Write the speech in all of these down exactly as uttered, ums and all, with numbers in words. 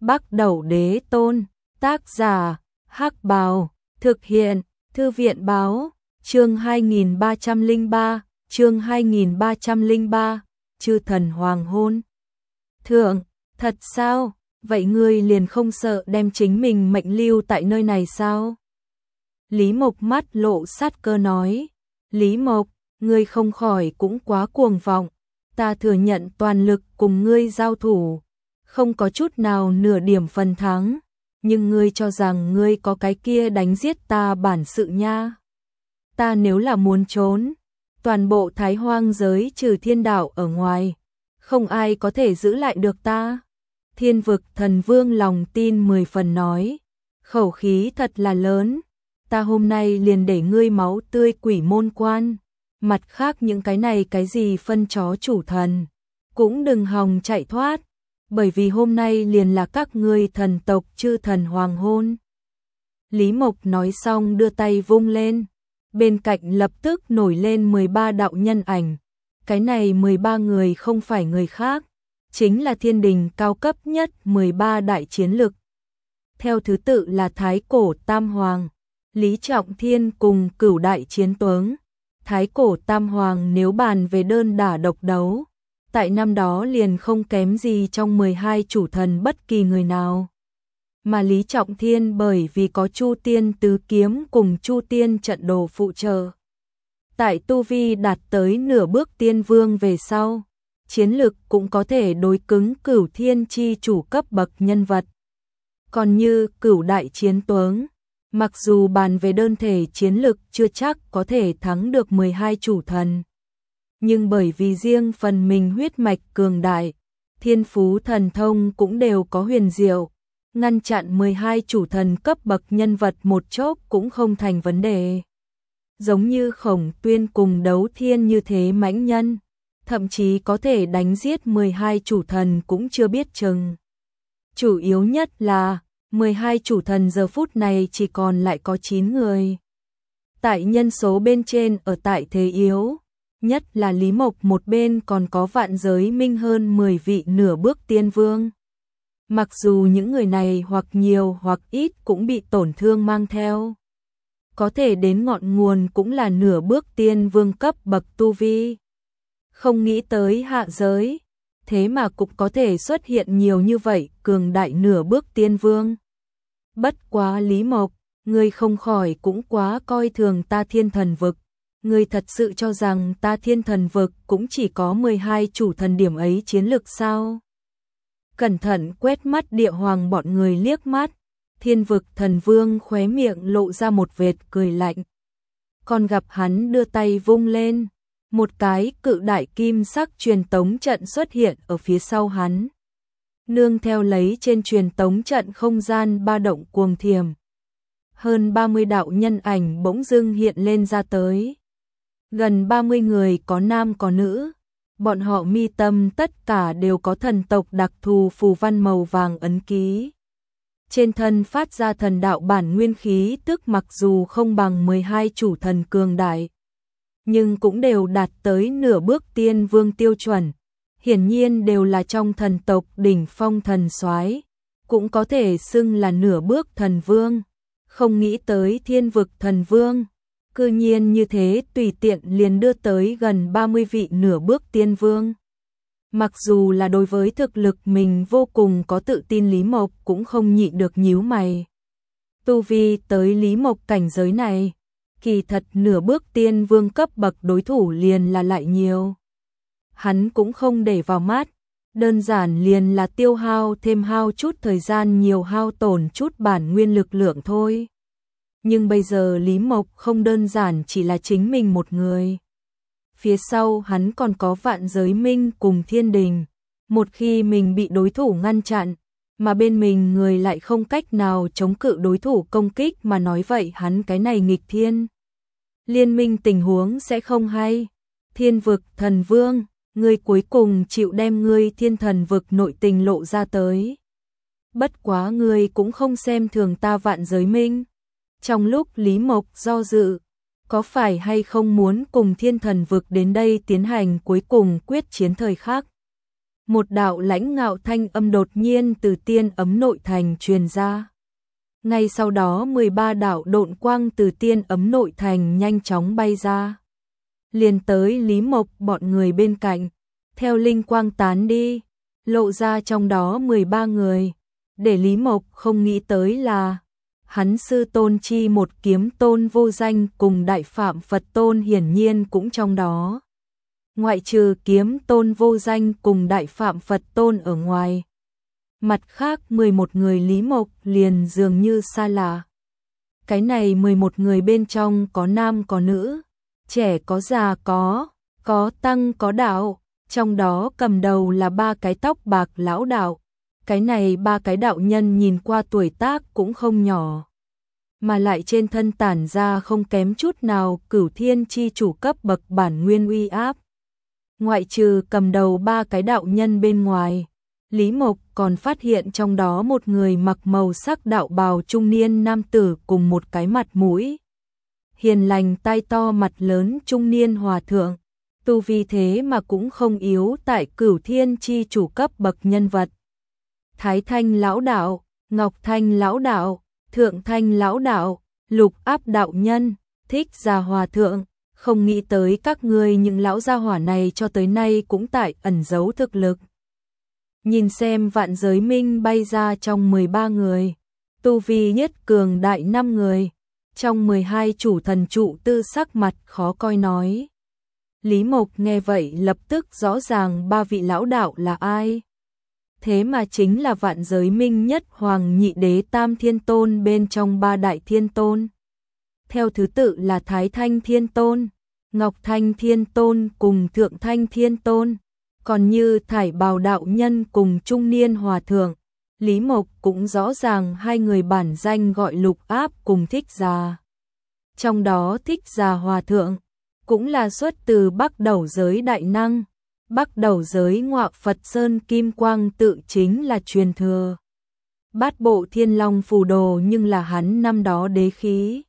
Bắc Đẩu Đế Tôn, tác giả, Hắc Bào, thực hiện, Thư viện báo, chương hai nghìn ba trăm lẻ ba, chương hai nghìn ba trăm lẻ ba, chư thần hoàng hôn. Thượng, thật sao, vậy ngươi liền không sợ đem chính mình mệnh lưu tại nơi này sao? Lý Mộc mắt lộ sát cơ nói, Lý Mộc, ngươi không khỏi cũng quá cuồng vọng, ta thừa nhận toàn lực cùng ngươi giao thủ, không có chút nào nửa điểm phần thắng, nhưng ngươi cho rằng ngươi có cái kia đánh giết ta bản sự nha. Ta nếu là muốn trốn, toàn bộ Thái Hoang giới trừ thiên đạo ở ngoài, không ai có thể giữ lại được ta. Thiên vực thần vương lòng tin mười phần nói, khẩu khí thật là lớn, ta hôm nay liền để ngươi máu tươi quỷ môn quan, mặt khác những cái này cái gì phân chó chủ thần, cũng đừng hòng chạy thoát, bởi vì hôm nay liền là các ngươi thần tộc chư thần hoàng hôn. Lý Mộc nói xong đưa tay vung lên, bên cạnh lập tức nổi lên mười ba đạo nhân ảnh, cái này mười ba người không phải người khác, chính là thiên đình cao cấp nhất mười ba đại chiến lực. Theo thứ tự là Thái Cổ Tam Hoàng, Lý Trọng Thiên cùng Cửu Đại Chiến Tướng. Thái Cổ Tam Hoàng nếu bàn về đơn đả độc đấu, tại năm đó liền không kém gì trong mười hai chủ thần bất kỳ người nào. Mà Lý Trọng Thiên bởi vì có Chu Tiên Tứ Kiếm cùng Chu Tiên Trận Đồ phụ trợ, tại tu vi đạt tới nửa bước tiên vương về sau, chiến lực cũng có thể đối cứng Cửu Thiên chi chủ cấp bậc nhân vật. Còn như Cửu Đại Chiến Tướng, mặc dù bàn về đơn thể chiến lực chưa chắc có thể thắng được mười hai chủ thần, nhưng bởi vì riêng phần mình huyết mạch cường đại, thiên phú thần thông cũng đều có huyền diệu, ngăn chặn mười hai chủ thần cấp bậc nhân vật một chốc cũng không thành vấn đề. Giống như Khổng Tuyên cùng Đấu Thiên như thế mãnh nhân, thậm chí có thể đánh giết mười hai chủ thần cũng chưa biết chừng. Chủ yếu nhất là mười hai chủ thần giờ phút này chỉ còn lại có chín người. Tại nhân số bên trên ở tại thế yếu, nhất là Lý Mộc một bên còn có vạn giới minh hơn mười vị nửa bước tiên vương. Mặc dù những người này hoặc nhiều hoặc ít cũng bị tổn thương mang theo, có thể đến ngọn nguồn cũng là nửa bước tiên vương cấp bậc tu vi. Không nghĩ tới hạ giới, thế mà cũng có thể xuất hiện nhiều như vậy cường đại nửa bước tiên vương. Bất quá Lý Mộc, ngươi không khỏi cũng quá coi thường ta thiên thần vực. Ngươi thật sự cho rằng ta thiên thần vực cũng chỉ có mười hai chủ thần điểm ấy chiến lực sao? Cẩn thận quét mắt địa hoàng bọn người liếc mắt, thiên vực thần vương khóe miệng lộ ra một vệt cười lạnh. Còn gặp hắn đưa tay vung lên, một cái cự đại kim sắc truyền tống trận xuất hiện ở phía sau hắn. Nương theo lấy trên truyền tống trận không gian ba động cuồng thiềm, hơn ba mươi đạo nhân ảnh bỗng dưng hiện lên ra tới. Gần ba mươi người có nam có nữ, bọn họ mi tâm tất cả đều có thần tộc đặc thù phù văn màu vàng ấn ký. Trên thân phát ra thần đạo bản nguyên khí tức mặc dù không bằng mười hai chủ thần cường đại, nhưng cũng đều đạt tới nửa bước tiên vương tiêu chuẩn. Hiển nhiên đều là trong thần tộc đỉnh phong thần soái, cũng có thể xưng là nửa bước thần vương. Không nghĩ tới thiên vực thần vương, cư nhiên như thế tùy tiện liền đưa tới gần ba mươi vị nửa bước tiên vương. Mặc dù là đối với thực lực mình vô cùng có tự tin, Lý Mộc cũng không nhịn được nhíu mày. Tu vi tới Lý Mộc cảnh giới này, kỳ thật nửa bước tiên vương cấp bậc đối thủ liền là lại nhiều. Hắn cũng không để vào mắt, đơn giản liền là tiêu hao thêm hao chút thời gian, nhiều hao tổn chút bản nguyên lực lượng thôi. Nhưng bây giờ Lý Mộc không đơn giản chỉ là chính mình một người. Phía sau hắn còn có vạn giới minh cùng thiên đình. Một khi mình bị đối thủ ngăn chặn, mà bên mình người lại không cách nào chống cự đối thủ công kích, mà nói vậy hắn cái này nghịch thiên liên minh tình huống sẽ không hay. Thiên vực thần vương, ngươi cuối cùng chịu đem ngươi thiên thần vực nội tình lộ ra tới. Bất quá ngươi cũng không xem thường ta vạn giới minh. Trong lúc Lý Mộc do dự, có phải hay không muốn cùng thiên thần vực đến đây tiến hành cuối cùng quyết chiến thời khắc, một đạo lãnh ngạo thanh âm đột nhiên từ tiên ấm nội thành truyền ra. Ngay sau đó mười ba đạo độn quang từ tiên ấm nội thành nhanh chóng bay ra. Liền tới Lý Mộc bọn người bên cạnh, theo linh quang tán đi, lộ ra trong đó mười ba người. Để Lý Mộc không nghĩ tới là hắn sư tôn chi một kiếm tôn vô danh cùng đại phạm Phật tôn hiển nhiên cũng trong đó. Ngoại trừ kiếm tôn vô danh cùng đại phạm Phật tôn ở ngoài. Mặt khác mười một người Lý Mộc liền dường như xa lạ. Cái này mười một người bên trong có nam có nữ, trẻ có già có, có tăng có đạo, trong đó cầm đầu là ba cái tóc bạc lão đạo. Cái này ba cái đạo nhân nhìn qua tuổi tác cũng không nhỏ, mà lại trên thân tản ra không kém chút nào Cửu Thiên chi chủ cấp bậc bản nguyên uy áp. Ngoại trừ cầm đầu ba cái đạo nhân bên ngoài, Lý Mộc còn phát hiện trong đó một người mặc màu sắc đạo bào trung niên nam tử cùng một cái mặt mũi hiền lành tai to mặt lớn trung niên hòa thượng, tu vi thế mà cũng không yếu tại Cửu Thiên chi chủ cấp bậc nhân vật. Thái Thanh lão đạo, Ngọc Thanh lão đạo, Thượng Thanh lão đạo, Lục Áp đạo nhân, Thích Gia hòa thượng, không nghĩ tới các ngươi những lão gia hỏa này cho tới nay cũng tại ẩn giấu thực lực. Nhìn xem vạn giới minh bay ra trong mười ba người, tu vi nhất cường đại năm người, trong mười hai chủ thần trụ tư sắc mặt khó coi nói. Lý Mộc nghe vậy lập tức rõ ràng ba vị lão đạo là ai. Thế mà chính là vạn giới minh nhất hoàng nhị đế tam thiên tôn bên trong ba đại thiên tôn. Theo thứ tự là Thái Thanh thiên tôn, Ngọc Thanh thiên tôn cùng Thượng Thanh thiên tôn. Còn như Thải Bào đạo nhân cùng trung niên hòa thượng, Lý Mộc cũng rõ ràng hai người bản danh gọi Lục Áp cùng Thích Gia. Trong đó Thích Gia hòa thượng cũng là xuất từ Bắc Đẩu giới đại năng. Bắc Đẩu giới Ngọa Phật Sơn Kim Quang tự chính là truyền thừa. Bát bộ Thiên Long phù đồ nhưng là hắn năm đó đế khí.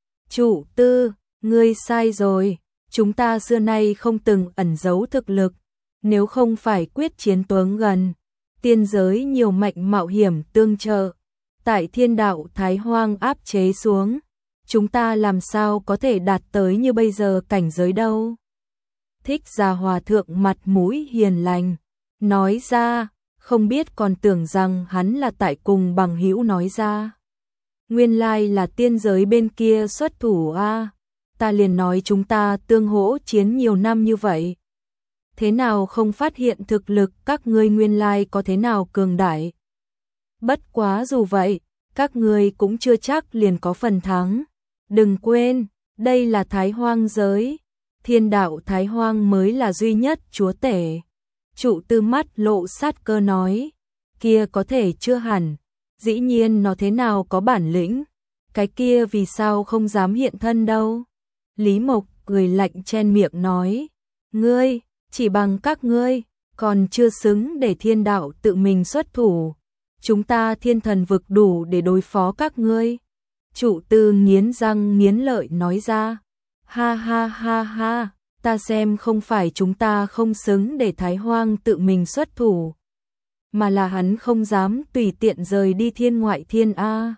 Chủ tư, ngươi sai rồi, chúng ta xưa nay không từng ẩn giấu thực lực. Nếu không phải quyết chiến tuấn gần, tiên giới nhiều mạnh mạo hiểm tương trợ, tại thiên đạo Thái Hoang áp chế xuống, chúng ta làm sao có thể đạt tới như bây giờ cảnh giới đâu. Thích Gia hòa thượng mặt mũi hiền lành, nói ra, không biết còn tưởng rằng hắn là tại cùng bằng hữu nói ra. Nguyên lai là tiên giới bên kia xuất thủ a, ta liền nói chúng ta tương hỗ chiến nhiều năm như vậy. Thế nào không phát hiện thực lực các ngươi nguyên lai có thế nào cường đại. Bất quá dù vậy, các ngươi cũng chưa chắc liền có phần thắng. Đừng quên, đây là Thái Hoang giới, thiên đạo Thái Hoang mới là duy nhất chúa tể. Trụ tư mắt lộ sát cơ nói, kia có thể chưa hẳn, dĩ nhiên nó thế nào có bản lĩnh, cái kia vì sao không dám hiện thân đâu. Lý Mộc cười lạnh chen miệng nói, ngươi, chỉ bằng các ngươi, còn chưa xứng để thiên đạo tự mình xuất thủ. Chúng ta thiên thần vực đủ để đối phó các ngươi. Trụ tư nghiến răng nghiến lợi nói ra. Ha ha ha ha, ta xem không phải chúng ta không xứng để Thái Hoang tự mình xuất thủ, mà là hắn không dám tùy tiện rời đi thiên ngoại thiên A.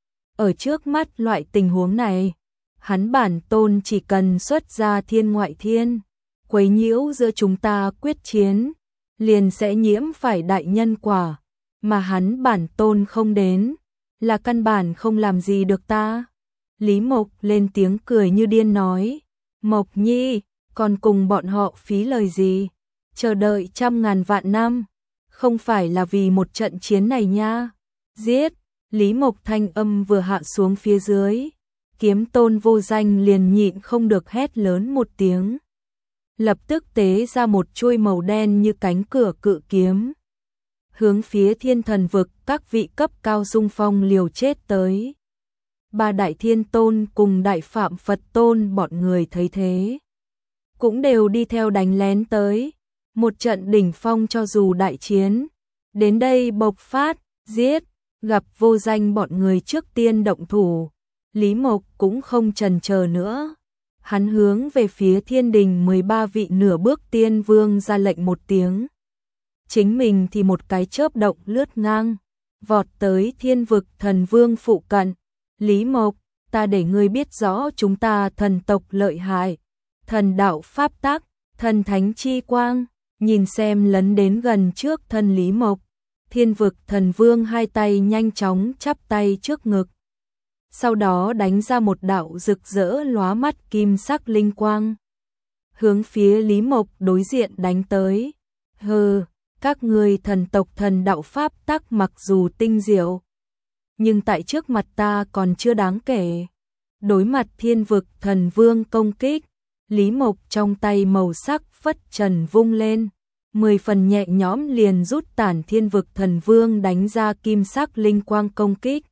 Ở trước mắt loại tình huống này, hắn bản tôn chỉ cần xuất ra thiên ngoại thiên, quấy nhiễu giữa chúng ta quyết chiến, liền sẽ nhiễm phải đại nhân quả, mà hắn bản tôn không đến, là căn bản không làm gì được ta. Lý Mộc lên tiếng cười như điên nói, Mộc Nhi, còn cùng bọn họ phí lời gì, chờ đợi trăm ngàn vạn năm, không phải là vì một trận chiến này nha. Giết! Lý Mộc thanh âm vừa hạ xuống phía dưới, kiếm tôn vô danh liền nhịn không được hét lớn một tiếng. Lập tức tế ra một chuôi màu đen như cánh cửa cự kiếm, hướng phía thiên thần vực các vị cấp cao xung phong liều chết tới. Ba đại thiên tôn cùng đại phạm Phật tôn bọn người thấy thế, cũng đều đi theo đánh lén tới. Một trận đỉnh phong cho dù đại chiến, đến đây bộc phát, giết, gặp vô danh bọn người trước tiên động thủ. Lý Mộc cũng không chần chờ nữa. Hắn hướng về phía thiên đình mười ba vị nửa bước tiên vương ra lệnh một tiếng. chính mình thì một cái chớp động lướt ngang, vọt tới Thiên Vực Thần Vương phụ cận. Lý Mộc, ta để ngươi biết rõ chúng ta thần tộc lợi hại. Thần đạo pháp tắc, thần thánh chi quang, nhìn xem lấn đến gần trước thân Lý Mộc. Thiên Vực Thần Vương hai tay nhanh chóng chắp tay trước ngực. Sau đó đánh ra một đạo rực rỡ lóa mắt kim sắc linh quang. Hướng phía Lý Mộc đối diện đánh tới. Hừ, các ngươi thần tộc thần đạo pháp tắc mặc dù tinh diệu, nhưng tại trước mặt ta còn chưa đáng kể. Đối mặt Thiên Vực Thần Vương công kích, Lý Mộc trong tay màu sắc phất trần vung lên, mười phần nhẹ nhõm liền rút tản Thiên Vực Thần Vương đánh ra kim sắc linh quang công kích.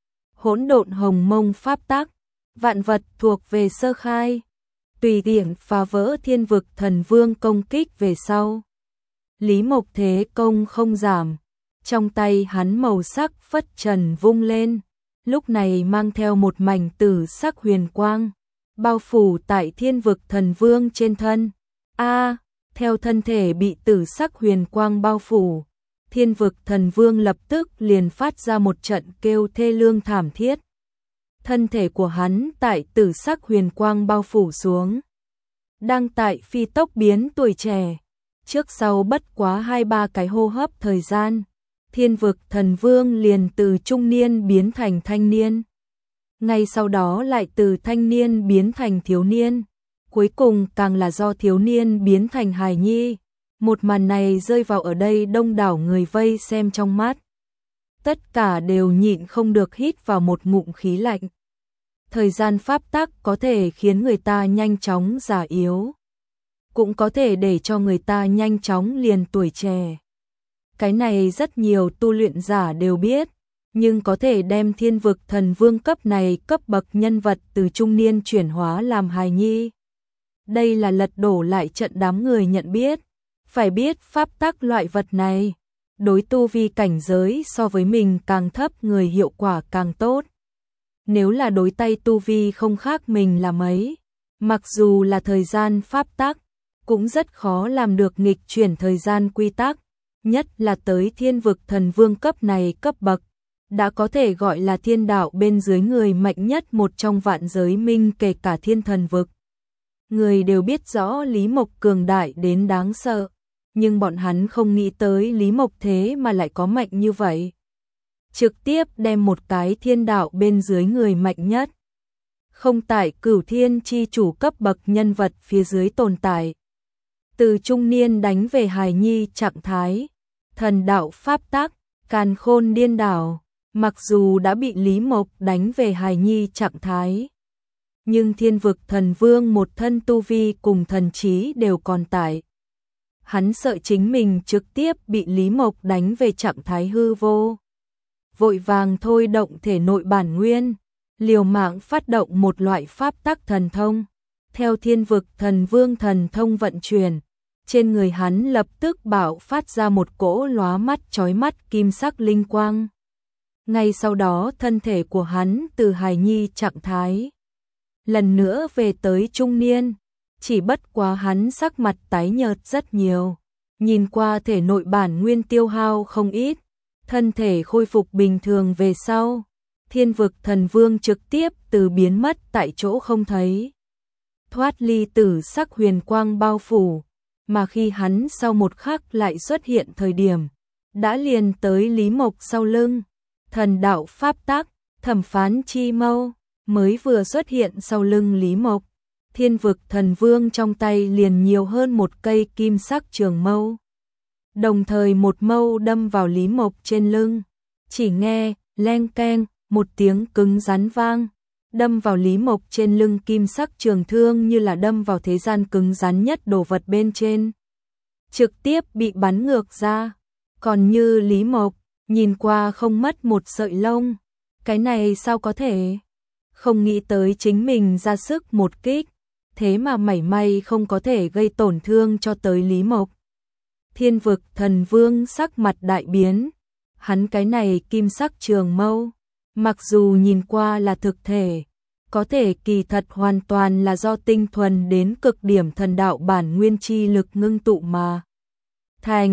Hỗn độn hồng mông pháp tắc, vạn vật thuộc về sơ khai, tùy tiện phá vỡ Thiên Vực Thần Vương công kích về sau. Lý Mộc thế công không giảm, trong tay hắn màu sắc phất trần vung lên, lúc này mang theo một mảnh tử sắc huyền quang, bao phủ tại Thiên Vực Thần Vương trên thân. A, theo thân thể bị tử sắc huyền quang bao phủ, Thiên Vực Thần Vương lập tức liền phát ra một trận kêu thê lương thảm thiết. Thân thể của hắn tại tử sắc huyền quang bao phủ xuống, đang tại phi tốc biến tuổi trẻ. Trước sau bất quá hai ba cái hô hấp thời gian, Thiên Vực Thần Vương liền từ trung niên biến thành thanh niên. Ngay sau đó lại từ thanh niên biến thành thiếu niên, cuối cùng càng là do thiếu niên biến thành hài nhi. Một màn này rơi vào ở đây đông đảo người vây xem trong mắt. Tất cả đều nhịn không được hít vào một ngụm khí lạnh. Thời gian pháp tắc có thể khiến người ta nhanh chóng già yếu, cũng có thể để cho người ta nhanh chóng liền tuổi trẻ. Cái này rất nhiều tu luyện giả đều biết, nhưng có thể đem Thiên Vực Thần Vương cấp này cấp bậc nhân vật từ trung niên chuyển hóa làm hài nhi. Đây là lật đổ lại trận đám người nhận biết. Phải biết pháp tắc loại vật này, đối tu vi cảnh giới so với mình càng thấp người hiệu quả càng tốt. Nếu là đối tay tu vi không khác mình là mấy, mặc dù là thời gian pháp tắc, cũng rất khó làm được nghịch chuyển thời gian quy tắc, nhất là tới Thiên Vực Thần Vương cấp này cấp bậc, đã có thể gọi là thiên đạo bên dưới người mạnh nhất một trong vạn giới minh kể cả thiên thần vực. Người đều biết rõ Lý Mộc cường đại đến đáng sợ, nhưng bọn hắn không nghĩ tới Lý Mộc thế mà lại có mạnh như vậy. Trực tiếp đem một cái thiên đạo bên dưới người mạnh nhất, không tại cửu thiên chi chủ cấp bậc nhân vật phía dưới tồn tại. Từ trung niên đánh về hài nhi trạng thái, thần đạo pháp tắc, càn khôn điên đảo, mặc dù đã bị Lý Mộc đánh về hài nhi trạng thái, nhưng Thiên Vực Thần Vương một thân tu vi cùng thần trí đều còn tại. Hắn sợ chính mình trực tiếp bị Lý Mộc đánh về trạng thái hư vô. Vội vàng thôi động thể nội bản nguyên, liều mạng phát động một loại pháp tắc thần thông. Theo Thiên Vực Thần Vương thần thông vận chuyển, trên người hắn lập tức bạo phát ra một cỗ lóa mắt chói mắt kim sắc linh quang. Ngay sau đó thân thể của hắn từ hài nhi trạng thái lần nữa về tới trung niên, chỉ bất quá hắn sắc mặt tái nhợt rất nhiều, nhìn qua thể nội bản nguyên tiêu hao không ít, thân thể khôi phục bình thường về sau, Thiên Vực Thần Vương trực tiếp từ biến mất tại chỗ không thấy, thoát ly tử sắc huyền quang bao phủ, mà khi hắn sau một khắc lại xuất hiện thời điểm, đã liền tới Lý Mộc sau lưng. Thần đạo pháp tắc, thẩm phán chi mâu, mới vừa xuất hiện sau lưng Lý Mộc, Thiên Vực Thần Vương trong tay liền nhiều hơn một cây kim sắc trường mâu. Đồng thời một mâu đâm vào Lý Mộc trên lưng, chỉ nghe, leng keng, một tiếng cứng rắn vang, đâm vào Lý Mộc trên lưng kim sắc trường thương như là đâm vào thế gian cứng rắn nhất đồ vật bên trên. Trực tiếp bị bắn ngược ra, còn như Lý Mộc, nhìn qua không mất một sợi lông, cái này sao có thể? Không nghĩ tới chính mình ra sức một kích, thế mà mảy may không có thể gây tổn thương cho tới Lý Mộc. Thiên Vực Thần Vương sắc mặt đại biến, hắn cái này kim sắc trường mâu, mặc dù nhìn qua là thực thể, có thể kỳ thật hoàn toàn là do tinh thuần đến cực điểm thần đạo bản nguyên chi lực ngưng tụ mà thành,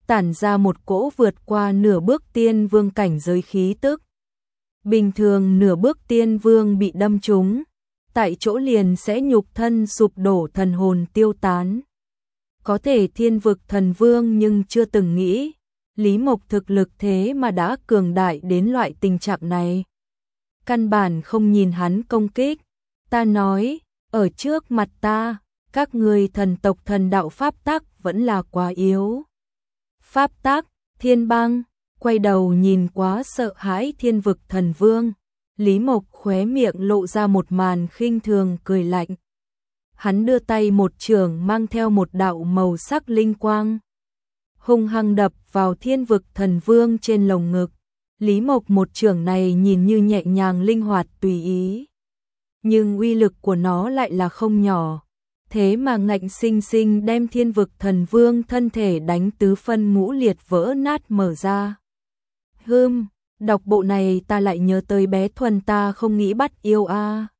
tản ra một cỗ vượt qua nửa bước tiên vương cảnh giới khí tức. Bình thường nửa bước tiên vương bị đâm trúng, tại chỗ liền sẽ nhục thân sụp đổ, thần hồn tiêu tán. Có thể thiên vực thần vương nhưng chưa từng nghĩ, Lý Mộc thực lực thế mà đã cường đại đến loại tình trạng này. Căn bản không nhìn hắn công kích, ta nói, ở trước mặt ta, các ngươi thần tộc thần đạo pháp tắc vẫn là quá yếu. Pháp tắc, Thiên Băng, quay đầu nhìn quá sợ hãi thiên vực thần vương, Lý Mộc khóe miệng lộ ra một màn khinh thường cười lạnh. Hắn đưa tay một chưởng mang theo một đạo màu sắc linh quang, hung hăng đập vào thiên vực thần vương trên lồng ngực. Lý Mộc một chưởng này nhìn như nhẹ nhàng linh hoạt tùy ý, nhưng uy lực của nó lại là không nhỏ, thế mà ngạnh sinh sinh đem thiên vực thần vương thân thể đánh tứ phân ngũ liệt, vỡ nát mở ra. Hừm, đọc bộ này ta lại nhớ tới bé Thuần, ta không nghĩ bắt yêu a.